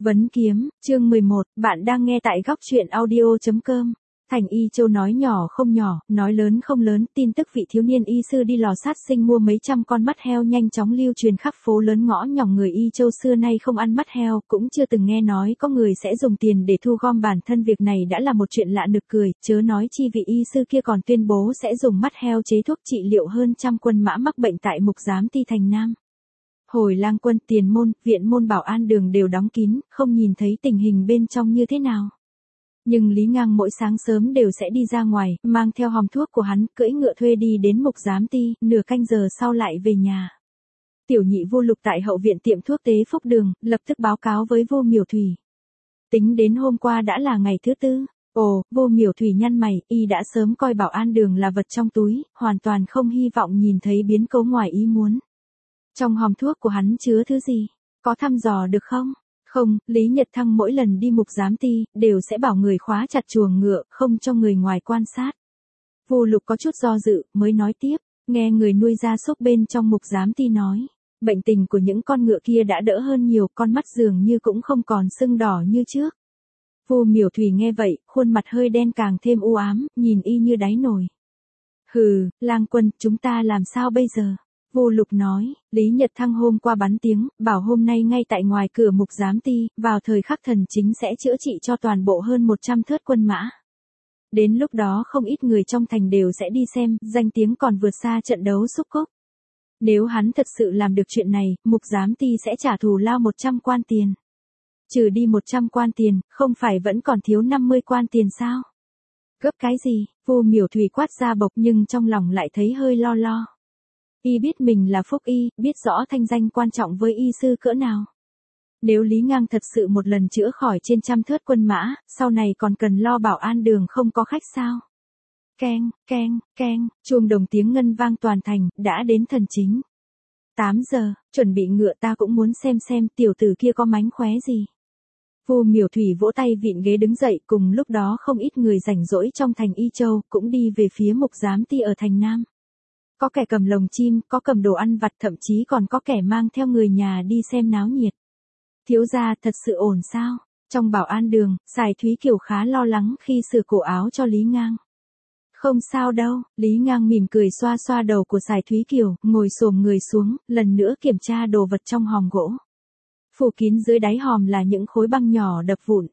Vấn kiếm, chương 11, bạn đang nghe tại góc truyện audio.com. Thành Y Châu nói nhỏ không nhỏ, nói lớn không lớn, tin tức vị thiếu niên y sư đi lò sát sinh mua mấy trăm con mắt heo nhanh chóng lưu truyền khắp phố lớn ngõ nhỏ. Người Y Châu xưa nay không ăn mắt heo, cũng chưa từng nghe nói có người sẽ dùng tiền để thu gom bản thân. Việc này đã là một chuyện lạ nực cười, chớ nói chi vị y sư kia còn tuyên bố sẽ dùng mắt heo chế thuốc trị liệu hơn trăm quân mã mắc bệnh tại Mục Giám Ty thành Nam. Hồi Lang Quân, tiền môn, viện môn, bảo an đường đều đóng kín, không nhìn thấy tình hình bên trong như thế nào. Nhưng Lý Ngang mỗi sáng sớm đều sẽ đi ra ngoài, mang theo hòm thuốc của hắn, cưỡi ngựa thuê đi đến Mục Giám Ty, nửa canh giờ sau lại về nhà. Tiểu nhị Vô Lục tại hậu viện tiệm thuốc Tế Phúc Đường, lập tức báo cáo với Vô Miểu Thủy. Tính đến hôm qua đã là ngày thứ tư. Ồ, Vô Miểu Thủy nhăn mày, y đã sớm coi bảo an đường là vật trong túi, hoàn toàn không hy vọng nhìn thấy biến cố ngoài ý muốn. Trong hòm thuốc của hắn chứa thứ gì? Có thăm dò được không? Không, Lý Nhật Thăng mỗi lần đi Mục Giám Ty, đều sẽ bảo người khóa chặt chuồng ngựa, không cho người ngoài quan sát. Vô Lục có chút do dự, mới nói tiếp, nghe người nuôi gia súc bên trong Mục Giám Ty nói. Bệnh tình của những con ngựa kia đã đỡ hơn nhiều, con mắt dường như cũng không còn sưng đỏ như trước. Vô Miểu Thủy nghe vậy, khuôn mặt hơi đen càng thêm u ám, nhìn y như đáy nồi. Hừ, Lang Quân, chúng ta làm sao bây giờ? Vô Lục nói, Lý Nhật Thăng hôm qua bắn tiếng, bảo hôm nay ngay tại ngoài cửa Mục Giám Ty, vào thời khắc thần chính sẽ chữa trị cho toàn bộ hơn 100 thớt quân mã. Đến lúc đó không ít người trong thành đều sẽ đi xem, danh tiếng còn vượt xa trận đấu xúc cốc. Nếu hắn thật sự làm được chuyện này, Mục Giám Ty sẽ trả thù lao 100 quan tiền. Trừ đi 100 quan tiền, không phải vẫn còn thiếu 50 quan tiền sao? Gấp cái gì? Vô Miểu Thủy quát ra bộc, nhưng trong lòng lại thấy hơi lo lo. Y biết mình là Phúc Y, biết rõ thanh danh quan trọng với y sư cỡ nào. Nếu Lý Ngang thật sự một lần chữa khỏi trên trăm thớt quân mã, sau này còn cần lo bảo an đường không có khách sao? Keng, keng, keng, chuông đồng tiếng ngân vang toàn thành, đã đến thần chính. 8 giờ, chuẩn bị ngựa, ta cũng muốn xem tiểu tử kia có mánh khóe gì. Vô Miểu Thủy vỗ tay vịn ghế đứng dậy, cùng lúc đó không ít người rảnh rỗi trong thành Y Châu cũng đi về phía Mục Giám Ty ở thành Nam. Có kẻ cầm lồng chim, có cầm đồ ăn vặt, thậm chí còn có kẻ mang theo người nhà đi xem náo nhiệt. Thiếu gia, thật sự ổn sao? Trong bảo an đường, Sài Thúy Kiều khá lo lắng khi sửa cổ áo cho Lý Ngang. Không sao đâu, Lý Ngang mỉm cười xoa xoa đầu của Sài Thúy Kiều, ngồi xổm người xuống, lần nữa kiểm tra đồ vật trong hòm gỗ. Phủ kín dưới đáy hòm là những khối băng nhỏ đập vụn.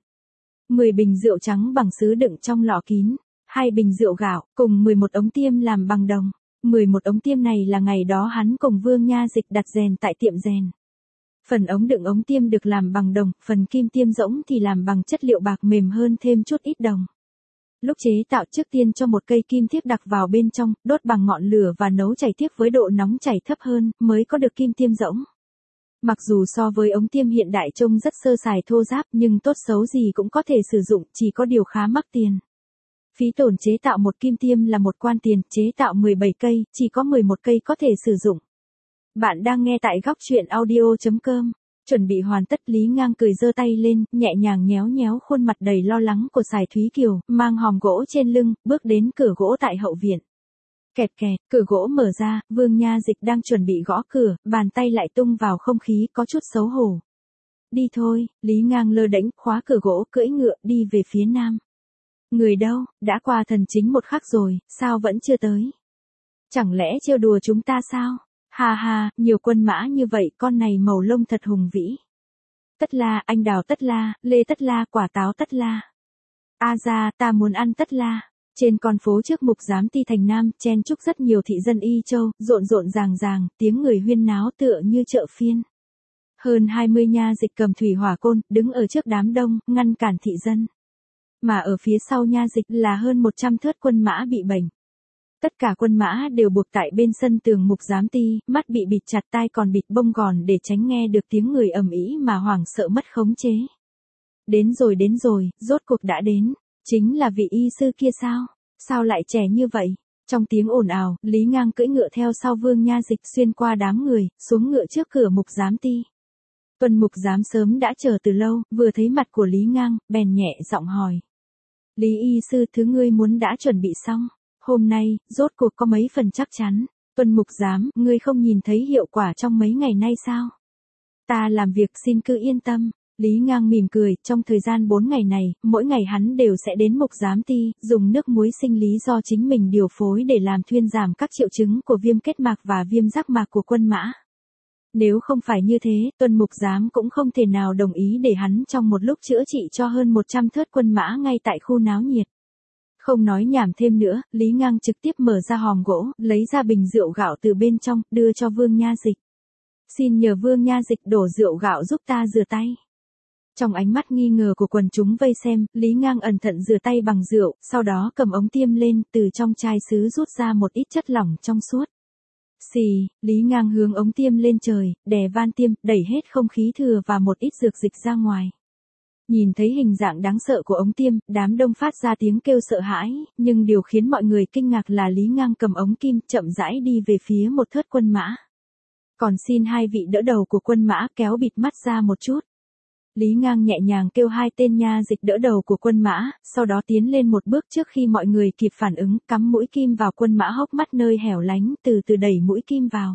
10 bình rượu trắng bằng sứ đựng trong lọ kín, 2 bình rượu gạo, cùng 11 ống tiêm làm bằng đồng. 11 ống tiêm này là ngày đó hắn cùng Vương Nha Dịch đặt rèn tại tiệm rèn. Phần ống đựng ống tiêm được làm bằng đồng, phần kim tiêm rỗng thì làm bằng chất liệu bạc mềm hơn thêm chút ít đồng. Lúc chế tạo, trước tiên cho một cây kim thiếc đặc vào bên trong, đốt bằng ngọn lửa và nấu chảy thiếc với độ nóng chảy thấp hơn, mới có được kim tiêm rỗng. Mặc dù so với ống tiêm hiện đại trông rất sơ sài thô ráp, nhưng tốt xấu gì cũng có thể sử dụng, chỉ có điều khá mắc tiền. Phí tổn chế tạo một kim tiêm là 1 quan tiền, chế tạo 17 cây, chỉ có 11 cây có thể sử dụng. Bạn đang nghe tại góc truyện audio.com. Chuẩn bị hoàn tất, Lý Ngang cười giơ tay lên, nhẹ nhàng nhéo nhéo khuôn mặt đầy lo lắng của Sài Thúy Kiều, mang hòm gỗ trên lưng, bước đến cửa gỗ tại hậu viện. Kẹt kẹt, cửa gỗ mở ra, Vương Nha Dịch đang chuẩn bị gõ cửa, bàn tay lại tung vào không khí, có chút xấu hổ. Đi thôi, Lý Ngang lơ đễnh, khóa cửa gỗ, cưỡi ngựa, đi về phía nam. Người đâu, đã qua thần chính 1 khắc rồi, sao vẫn chưa tới? Chẳng lẽ trêu đùa chúng ta sao? Ha ha, nhiều quân mã như vậy, con này màu lông thật hùng vĩ. Tất La, anh đào tất la, lê tất la, quả táo tất la. A ra, ta muốn ăn tất la. Trên con phố trước Mục Giám Ty thành Nam, chen chúc rất nhiều thị dân Y Châu, rộn rộn ràng ràng, tiếng người huyên náo tựa như chợ phiên. Hơn 20 nha dịch cầm thủy hỏa côn, đứng ở trước đám đông, ngăn cản thị dân. Mà ở phía sau nha dịch là hơn 100 thớt quân mã bị bệnh. Tất cả quân mã đều buộc tại bên sân tường Mục Giám Ty, mắt bị bịt chặt, tai còn bịt bông gòn để tránh nghe được tiếng người ầm ĩ mà hoảng sợ mất khống chế. Đến rồi, rốt cuộc đã đến. Chính là vị y sư kia sao? Sao lại trẻ như vậy? Trong tiếng ồn ào, Lý Ngang cưỡi ngựa theo sau Vương Nha Dịch xuyên qua đám người, xuống ngựa trước cửa Mục Giám Ty. Tuần Mục Giám sớm đã chờ từ lâu, vừa thấy mặt của Lý Ngang, bèn nhẹ giọng hỏi. Lý y sư, thứ ngươi muốn đã chuẩn bị xong. Hôm nay, rốt cuộc có mấy phần chắc chắn. Tuần Mục Giám, ngươi không nhìn thấy hiệu quả trong mấy ngày nay sao? Ta làm việc xin cứ yên tâm. Lý Ngang mỉm cười, trong thời gian 4 ngày này, mỗi ngày hắn đều sẽ đến Mục Giám Ty, dùng nước muối sinh lý do chính mình điều phối để làm thuyên giảm các triệu chứng của viêm kết mạc và viêm giác mạc của quân mã. Nếu không phải như thế, Tuân Mục Giám cũng không thể nào đồng ý để hắn trong một lúc chữa trị cho hơn 100 thớt quân mã ngay tại khu náo nhiệt. Không nói nhảm thêm nữa, Lý Ngang trực tiếp mở ra hòm gỗ, lấy ra bình rượu gạo từ bên trong, đưa cho Vương Nha Dịch. Xin nhờ Vương Nha Dịch đổ rượu gạo giúp ta rửa tay. Trong ánh mắt nghi ngờ của quần chúng vây xem, Lý Ngang ẩn thận rửa tay bằng rượu, sau đó cầm ống tiêm lên, từ trong chai sứ rút ra một ít chất lỏng trong suốt. Xì, Lý Ngang hướng ống tiêm lên trời, đè van tiêm, đẩy hết không khí thừa và một ít dược dịch ra ngoài. Nhìn thấy hình dạng đáng sợ của ống tiêm, đám đông phát ra tiếng kêu sợ hãi, nhưng điều khiến mọi người kinh ngạc là Lý Ngang cầm ống kim chậm rãi đi về phía một thớt quân mã. Còn xin hai vị đỡ đầu của quân mã kéo bịt mắt ra một chút. Lý Ngang nhẹ nhàng kêu hai tên nha dịch đỡ đầu của quân mã, sau đó tiến lên một bước trước khi mọi người kịp phản ứng, cắm mũi kim vào quân mã hốc mắt nơi hẻo lánh, từ từ đẩy mũi kim vào.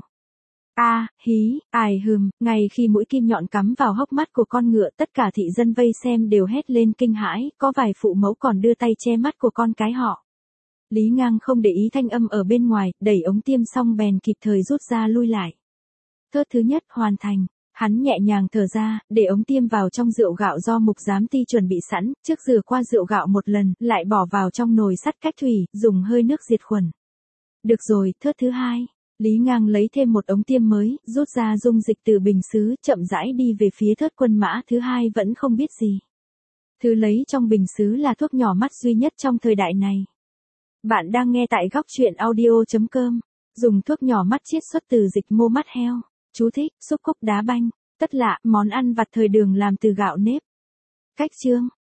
Hí, ai hừm, ngay khi mũi kim nhọn cắm vào hốc mắt của con ngựa, tất cả thị dân vây xem đều hét lên kinh hãi, có vài phụ mẫu còn đưa tay che mắt của con cái họ. Lý Ngang không để ý thanh âm ở bên ngoài, đẩy ống tiêm xong bèn kịp thời rút ra lui lại. Thớt thứ nhất hoàn thành. Hắn nhẹ nhàng thở ra, để ống tiêm vào trong rượu gạo do Mục Giám Ty chuẩn bị sẵn, trước rửa qua rượu gạo một lần, lại bỏ vào trong nồi sắt cách thủy, dùng hơi nước diệt khuẩn. Được rồi, thớt thứ hai. Lý Ngang lấy thêm một ống tiêm mới, rút ra dung dịch từ bình sứ, chậm rãi đi về phía thớt quân mã thứ hai vẫn không biết gì. Thứ lấy trong bình sứ là thuốc nhỏ mắt duy nhất trong thời đại này. Bạn đang nghe tại góc truyện audio.com. Dùng thuốc nhỏ mắt chiết xuất từ dịch mô mắt heo. Chú thích, xúc cúc đá banh, tất lạ, món ăn vặt thời đường làm từ gạo nếp. Cách chương.